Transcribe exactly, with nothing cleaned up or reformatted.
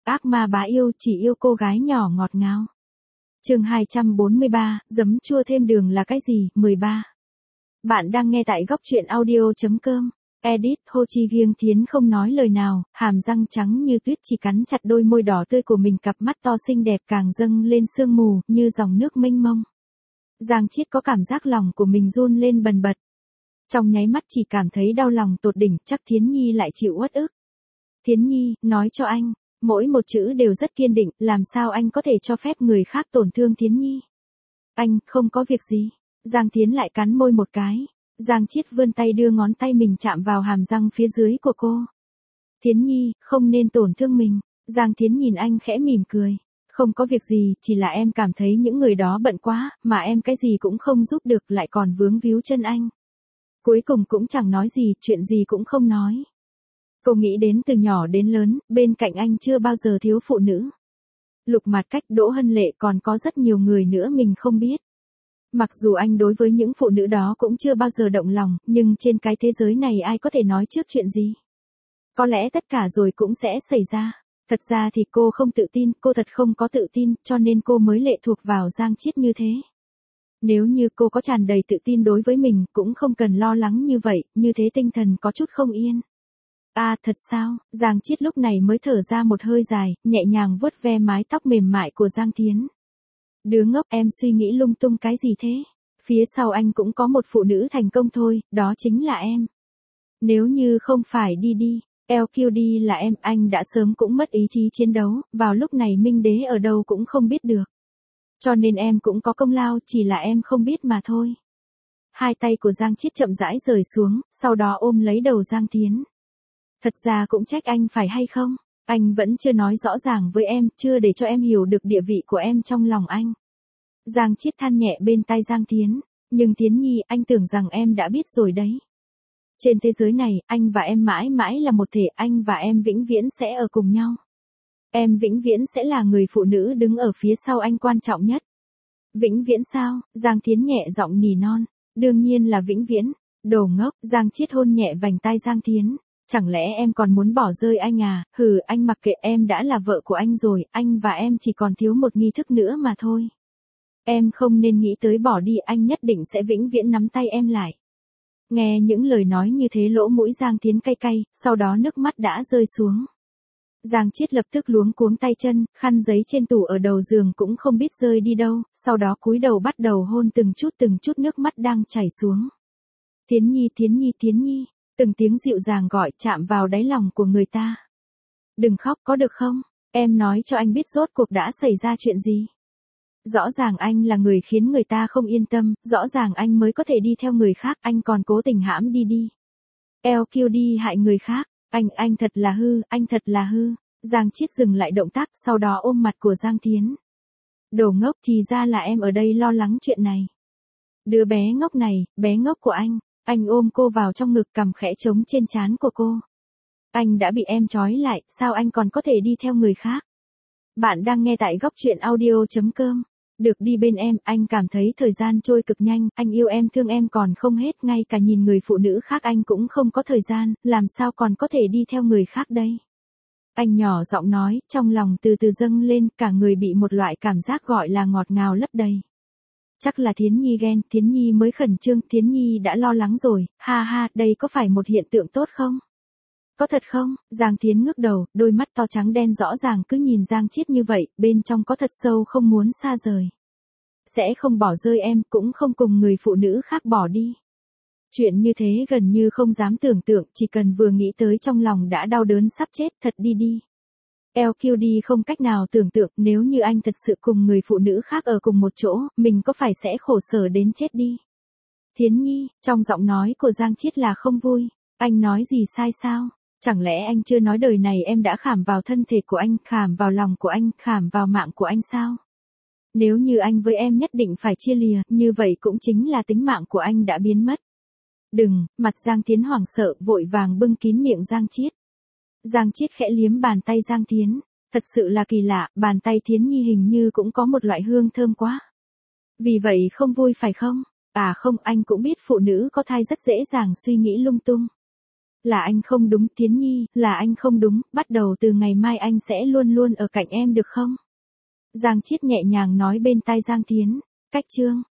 ác ma bá yêu chỉ yêu cô gái nhỏ ngọt ngào. Chương hai trăm bốn mươi ba, giấm chua thêm đường là cái gì? mười ba. Bạn đang nghe tại góc truyện audio chấm com. Edit Ho Chi Giang Thiến không nói lời nào, hàm răng trắng như tuyết chỉ cắn chặt đôi môi đỏ tươi của mình, cặp mắt to xinh đẹp càng dâng lên sương mù, như dòng nước mênh mông. Giang Chiết có cảm giác lòng của mình run lên bần bật. Trong nháy mắt chỉ cảm thấy đau lòng tột đỉnh, chắc Thiến Nhi lại chịu uất ức. Thiến Nhi, nói cho anh, mỗi một chữ đều rất kiên định, làm sao anh có thể cho phép người khác tổn thương Thiến Nhi? Anh, không có việc gì. Giang Thiến lại cắn môi một cái. Giang Chiết vươn tay đưa ngón tay mình chạm vào hàm răng phía dưới của cô. Thiến Nhi, không nên tổn thương mình. Giang Thiến nhìn anh khẽ mỉm cười. Không có việc gì, chỉ là em cảm thấy những người đó bận quá, mà em cái gì cũng không giúp được, lại còn vướng víu chân anh. Cuối cùng cũng chẳng nói gì, chuyện gì cũng không nói. Cô nghĩ đến từ nhỏ đến lớn, bên cạnh anh chưa bao giờ thiếu phụ nữ. Lục Mạt Cách, Đỗ Hân Lệ, còn có rất nhiều người nữa mình không biết. Mặc dù anh đối với những phụ nữ đó cũng chưa bao giờ động lòng, nhưng trên cái thế giới này ai có thể nói trước chuyện gì? Có lẽ tất cả rồi cũng sẽ xảy ra. Thật ra thì cô không tự tin, cô thật không có tự tin, cho nên cô mới lệ thuộc vào Giang Chiết như thế. Nếu như cô có tràn đầy tự tin đối với mình, cũng không cần lo lắng như vậy, như thế tinh thần có chút không yên. À, thật sao? Giang Chiết lúc này mới thở ra một hơi dài, nhẹ nhàng vuốt ve mái tóc mềm mại của Giang Thiến. Đứa ngốc, em suy nghĩ lung tung cái gì thế? Phía sau anh cũng có một phụ nữ thành công thôi, đó chính là em. Nếu như không phải đi đi, lờ quy đê là em, anh đã sớm cũng mất ý chí chiến đấu, vào lúc này Minh Đế ở đâu cũng không biết được. Cho nên em cũng có công lao, chỉ là em không biết mà thôi. Hai tay của Giang Chiết chậm rãi rời xuống, sau đó ôm lấy đầu Giang Thiến. Thật ra cũng trách anh phải hay không? Anh vẫn chưa nói rõ ràng với em, chưa để cho em hiểu được địa vị của em trong lòng anh. Giang Chiết than nhẹ bên tai Giang Thiến. Nhưng Thiến Nhi, anh tưởng rằng em đã biết rồi đấy. Trên thế giới này, anh và em mãi mãi là một thể, anh và em vĩnh viễn sẽ ở cùng nhau. Em vĩnh viễn sẽ là người phụ nữ đứng ở phía sau anh quan trọng nhất. Vĩnh viễn sao? Giang Thiến nhẹ giọng nỉ non. Đương nhiên là vĩnh viễn. Đồ ngốc. Giang Chiết hôn nhẹ vành tai Giang Thiến. Chẳng lẽ em còn muốn bỏ rơi anh à? Hừ, anh mặc kệ, em đã là vợ của anh rồi, anh và em chỉ còn thiếu một nghi thức nữa mà thôi. Em không nên nghĩ tới bỏ đi, anh nhất định sẽ vĩnh viễn nắm tay em lại. Nghe những lời nói như thế lỗ mũi Giang Thiến cay cay, sau đó nước mắt đã rơi xuống. Giang Chiết lập tức luống cuống tay chân, khăn giấy trên tủ ở đầu giường cũng không biết rơi đi đâu, sau đó cúi đầu bắt đầu hôn từng chút từng chút nước mắt đang chảy xuống. Thiến Nhi, Thiến Nhi, Thiến Nhi. Từng tiếng dịu dàng gọi chạm vào đáy lòng của người ta. Đừng khóc, có được không? Em nói cho anh biết rốt cuộc đã xảy ra chuyện gì. Rõ ràng anh là người khiến người ta không yên tâm, rõ ràng anh mới có thể đi theo người khác, anh còn cố tình hãm đi đi. lờ quy đê hại người khác, anh, anh thật là hư, anh thật là hư. Giang Chiết dừng lại động tác, sau đó ôm mặt của Giang Thiến. Đồ ngốc, thì ra là em ở đây lo lắng chuyện này. Đứa bé ngốc này, bé ngốc của anh. Anh ôm cô vào trong ngực, cằm khẽ trống trên trán của cô. Anh đã bị em trói lại, sao anh còn có thể đi theo người khác? Bạn đang nghe tại góc truyện audio chấm com. Được đi bên em, anh cảm thấy thời gian trôi cực nhanh, anh yêu em thương em còn không hết, ngay cả nhìn người phụ nữ khác anh cũng không có thời gian, làm sao còn có thể đi theo người khác đây? Anh nhỏ giọng nói, trong lòng từ từ dâng lên, cả người bị một loại cảm giác gọi là ngọt ngào lấp đầy. Chắc là Thiến Nhi ghen, Thiến Nhi mới khẩn trương, Thiến Nhi đã lo lắng rồi, ha ha, đây có phải một hiện tượng tốt không? Có thật không? Giang Thiến ngước đầu, đôi mắt to trắng đen rõ ràng cứ nhìn Giang Chiết như vậy, bên trong có thật sâu không muốn xa rời. Sẽ không bỏ rơi em, cũng không cùng người phụ nữ khác bỏ đi. Chuyện như thế gần như không dám tưởng tượng, chỉ cần vừa nghĩ tới trong lòng đã đau đớn sắp chết, thật đi đi. lờ quy đê không cách nào tưởng tượng, nếu như anh thật sự cùng người phụ nữ khác ở cùng một chỗ, mình có phải sẽ khổ sở đến chết đi. Thiến Nhi, trong giọng nói của Giang Chiết là không vui. Anh nói gì sai sao? Chẳng lẽ anh chưa nói đời này em đã khảm vào thân thể của anh, khảm vào lòng của anh, khảm vào mạng của anh sao? Nếu như anh với em nhất định phải chia lìa, như vậy cũng chính là tính mạng của anh đã biến mất. Đừng, mặt Giang Thiến hoảng sợ, vội vàng bưng kín miệng Giang Chiết. Giang Chiết khẽ liếm bàn tay Giang Thiến. Thật sự là kỳ lạ, bàn tay Thiến Nhi hình như cũng có một loại hương thơm quá. Vì vậy không vui phải không? À không, anh cũng biết phụ nữ có thai rất dễ dàng suy nghĩ lung tung. Là anh không đúng Tiến Nhi, là anh không đúng, bắt đầu từ ngày mai anh sẽ luôn luôn ở cạnh em được không? Giang Chiết nhẹ nhàng nói bên tai Giang Thiến. Cách chương